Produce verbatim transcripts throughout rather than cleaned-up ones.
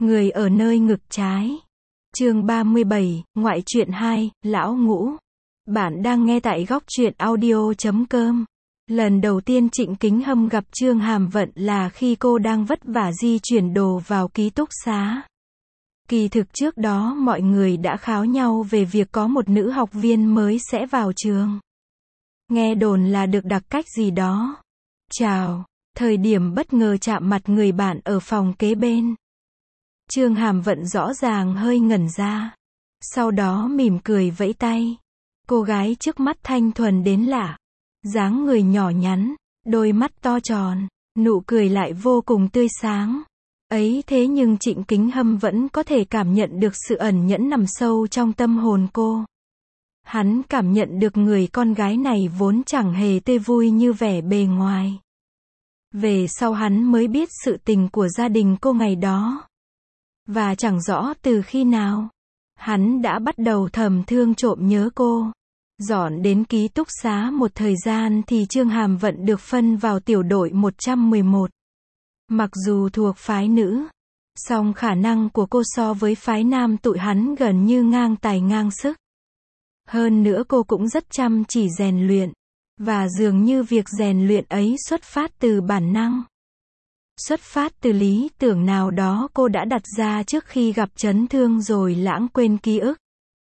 Người ở nơi ngực trái. Chương ba mươi bảy, ngoại truyện hai, Lão Ngũ. Bạn đang nghe tại góc truyện audio chấm com. Lần đầu tiên Trịnh Kính Hâm gặp Trương Hàm Vận là khi cô đang vất vả di chuyển đồ vào ký túc xá. Kỳ thực trước đó mọi người đã kháo nhau về việc có một nữ học viên mới sẽ vào trường. Nghe đồn là được đặc cách gì đó. Chào, thời điểm bất ngờ chạm mặt người bạn ở phòng kế bên. Trương Hàm Vận rõ ràng hơi ngẩn ra. Sau đó mỉm cười vẫy tay. Cô gái trước mắt thanh thuần đến lạ. Dáng người nhỏ nhắn, đôi mắt to tròn, nụ cười lại vô cùng tươi sáng. Ấy thế nhưng Trịnh Kính Hâm vẫn có thể cảm nhận được sự ẩn nhẫn nằm sâu trong tâm hồn cô. Hắn cảm nhận được người con gái này vốn chẳng hề tươi vui như vẻ bề ngoài. Về sau hắn mới biết sự tình của gia đình cô ngày đó. Và chẳng rõ từ khi nào, hắn đã bắt đầu thầm thương trộm nhớ cô. Dọn đến ký túc xá một thời gian thì Trương Hàm Vận được phân vào tiểu đội một trăm mười một. Mặc dù thuộc phái nữ, song khả năng của cô so với phái nam tụi hắn gần như ngang tài ngang sức. Hơn nữa cô cũng rất chăm chỉ rèn luyện, và dường như việc rèn luyện ấy xuất phát từ bản năng. Xuất phát từ lý tưởng nào đó cô đã đặt ra trước khi gặp chấn thương rồi lãng quên ký ức.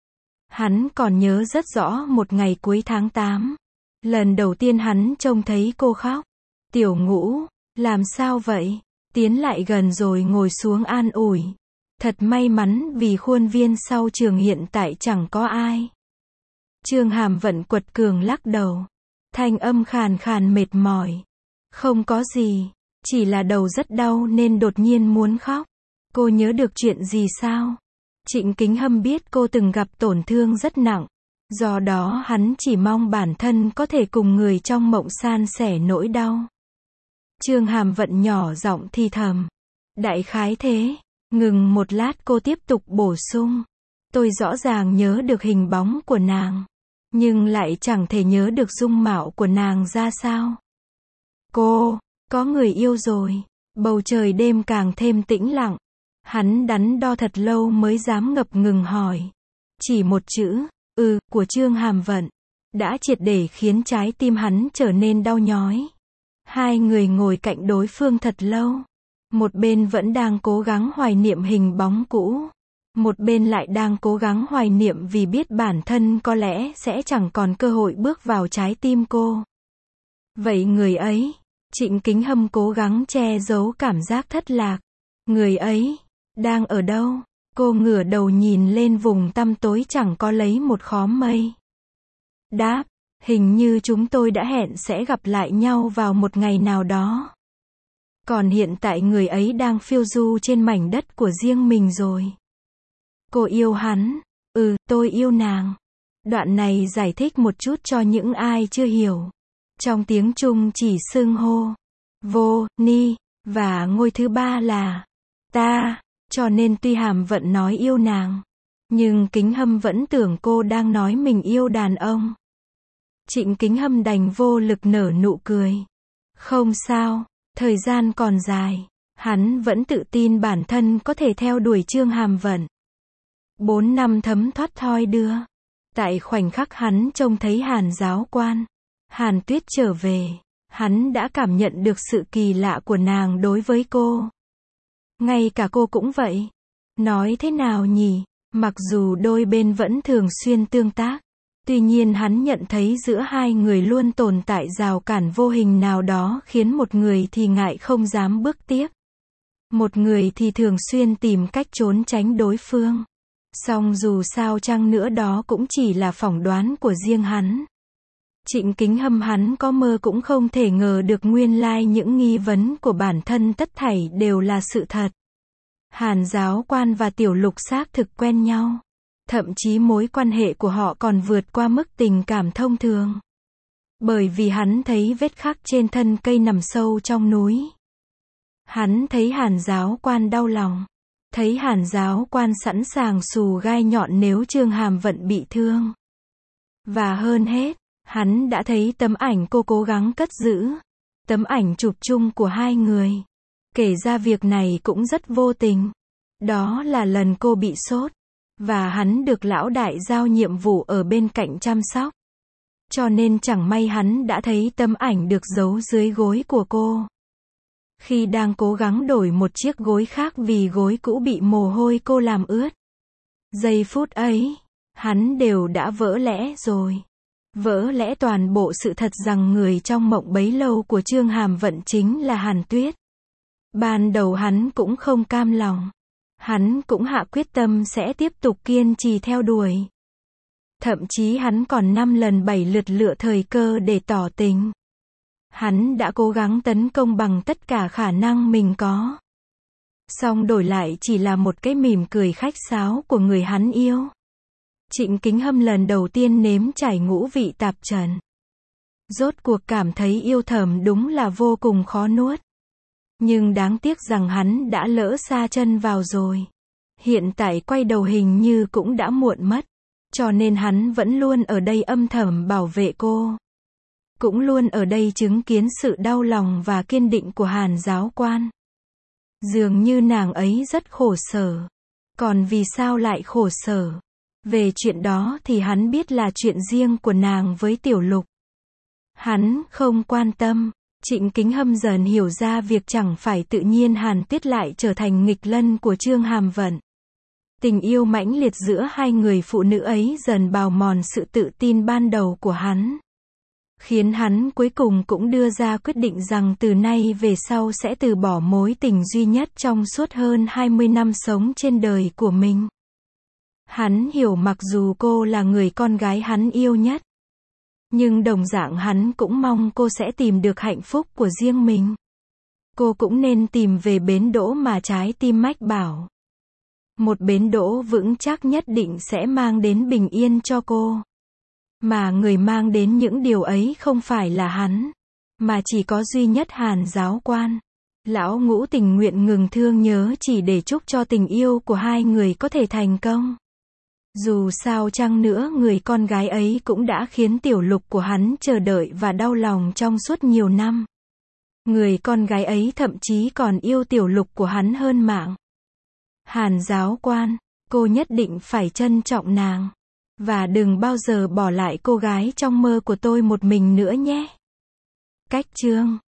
Hắn còn nhớ rất rõ một ngày cuối tháng tám. Lần đầu tiên hắn trông thấy cô khóc. Tiểu Ngũ, làm sao vậy? Tiến lại gần rồi ngồi xuống an ủi. Thật may mắn vì khuôn viên sau trường hiện tại chẳng có ai. Trương Hàm Vận quật cường lắc đầu. Thanh âm khàn khàn mệt mỏi. Không có gì. Chỉ là đầu rất đau nên đột nhiên muốn khóc. Cô nhớ được chuyện gì sao? Trịnh Kính Hâm biết cô từng gặp tổn thương rất nặng. Do đó hắn chỉ mong bản thân có thể cùng người trong mộng san sẻ nỗi đau. Trương Hàm Vận nhỏ giọng thì thầm. Đại khái thế. Ngừng một lát cô tiếp tục bổ sung. Tôi rõ ràng nhớ được hình bóng của nàng. Nhưng lại chẳng thể nhớ được dung mạo của nàng ra sao. Cô, có người yêu rồi. Bầu trời đêm càng thêm tĩnh lặng. Hắn đắn đo thật lâu mới dám ngập ngừng hỏi. Chỉ một chữ, ừ, của Trương Hàm Vận, đã triệt để khiến trái tim hắn trở nên đau nhói. Hai người ngồi cạnh đối phương thật lâu. Một bên vẫn đang cố gắng hoài niệm hình bóng cũ. Một bên lại đang cố gắng hoài niệm vì biết bản thân có lẽ sẽ chẳng còn cơ hội bước vào trái tim cô. Vậy người ấy, Trịnh Kính Hâm cố gắng che giấu cảm giác thất lạc. Người ấy, đang ở đâu? Cô ngửa đầu nhìn lên vùng tăm tối chẳng có lấy một khóm mây. Đáp, hình như chúng tôi đã hẹn sẽ gặp lại nhau vào một ngày nào đó. Còn hiện tại người ấy đang phiêu du trên mảnh đất của riêng mình rồi. Cô yêu hắn. Ừ, tôi yêu nàng. Đoạn này giải thích một chút cho những ai chưa hiểu. Trong tiếng Trung chỉ xưng hô vô, ni, và ngôi thứ ba là ta, cho nên tuy Hàm Vận nói yêu nàng, nhưng Kính Hâm vẫn tưởng cô đang nói mình yêu đàn ông. Trịnh Kính Hâm đành vô lực nở nụ cười. Không sao, thời gian còn dài. Hắn vẫn tự tin bản thân có thể theo đuổi Trương Hàm Vận. Bốn năm thấm thoát thoi đưa. Tại khoảnh khắc hắn trông thấy Hàn giáo quan, Hàn Tuyết trở về, hắn đã cảm nhận được sự kỳ lạ của nàng đối với cô. Ngay cả cô cũng vậy. Nói thế nào nhỉ? Mặc dù đôi bên vẫn thường xuyên tương tác, tuy nhiên hắn nhận thấy giữa hai người luôn tồn tại rào cản vô hình nào đó khiến một người thì ngại không dám bước tiếp. Một người thì thường xuyên tìm cách trốn tránh đối phương. Song dù sao chăng nữa đó cũng chỉ là phỏng đoán của riêng hắn. Trịnh Kính Hâm hắn có mơ cũng không thể ngờ được nguyên lai những nghi vấn của bản thân tất thảy đều là sự thật. Hàn giáo quan và Tiểu Lục xác thực quen nhau. Thậm chí mối quan hệ của họ còn vượt qua mức tình cảm thông thường. Bởi vì hắn thấy vết khắc trên thân cây nằm sâu trong núi. Hắn thấy Hàn giáo quan đau lòng. Thấy Hàn giáo quan sẵn sàng xù gai nhọn nếu Trương Hàm Vận bị thương. Và hơn hết, hắn đã thấy tấm ảnh cô cố gắng cất giữ. Tấm ảnh chụp chung của hai người. Kể ra việc này cũng rất vô tình. Đó là lần cô bị sốt, và hắn được lão đại giao nhiệm vụ ở bên cạnh chăm sóc. Cho nên chẳng may hắn đã thấy tấm ảnh được giấu dưới gối của cô. Khi đang cố gắng đổi một chiếc gối khác vì gối cũ bị mồ hôi cô làm ướt. Giây phút ấy, hắn đều đã vỡ lẽ rồi. Vỡ lẽ toàn bộ sự thật rằng người trong mộng bấy lâu của Chương Hàm Vận chính là Hàn Tuyết. Ban đầu hắn cũng không cam lòng. Hắn cũng hạ quyết tâm sẽ tiếp tục kiên trì theo đuổi. Thậm chí hắn còn năm lần bảy lượt lựa thời cơ để tỏ tình. Hắn đã cố gắng tấn công bằng tất cả khả năng mình có. Song đổi lại chỉ là một cái mỉm cười khách sáo của người hắn yêu. Trịnh Kính Hâm lần đầu tiên nếm trải ngũ vị tạp trần. Rốt cuộc cảm thấy yêu thầm đúng là vô cùng khó nuốt. Nhưng đáng tiếc rằng hắn đã lỡ sa chân vào rồi. Hiện tại quay đầu hình như cũng đã muộn mất. Cho nên hắn vẫn luôn ở đây âm thầm bảo vệ cô. Cũng luôn ở đây chứng kiến sự đau lòng và kiên định của Hàn giáo quan. Dường như nàng ấy rất khổ sở. Còn vì sao lại khổ sở? Về chuyện đó thì hắn biết là chuyện riêng của nàng với Tiểu Lục. Hắn không quan tâm. Trịnh Kính Hâm dần hiểu ra việc chẳng phải tự nhiên Hàn Tuyết lại trở thành nghịch lân của Chương Hàm Vận. Tình yêu mãnh liệt giữa hai người phụ nữ ấy dần bào mòn sự tự tin ban đầu của hắn. Khiến hắn cuối cùng cũng đưa ra quyết định rằng từ nay về sau sẽ từ bỏ mối tình duy nhất trong suốt hơn hai mươi năm sống trên đời của mình. Hắn hiểu mặc dù cô là người con gái hắn yêu nhất. Nhưng đồng dạng hắn cũng mong cô sẽ tìm được hạnh phúc của riêng mình. Cô cũng nên tìm về bến đỗ mà trái tim mách bảo. Một bến đỗ vững chắc nhất định sẽ mang đến bình yên cho cô. Mà người mang đến những điều ấy không phải là hắn, mà chỉ có duy nhất Hàn giáo quan. Lão Ngũ tình nguyện ngừng thương nhớ chỉ để chúc cho tình yêu của hai người có thể thành công. Dù sao chăng nữa người con gái ấy cũng đã khiến Tiểu Lục của hắn chờ đợi và đau lòng trong suốt nhiều năm. Người con gái ấy thậm chí còn yêu Tiểu Lục của hắn hơn mạng. Hàn giáo quan, cô nhất định phải trân trọng nàng. Và đừng bao giờ bỏ lại cô gái trong mơ của tôi một mình nữa nhé. Cách chương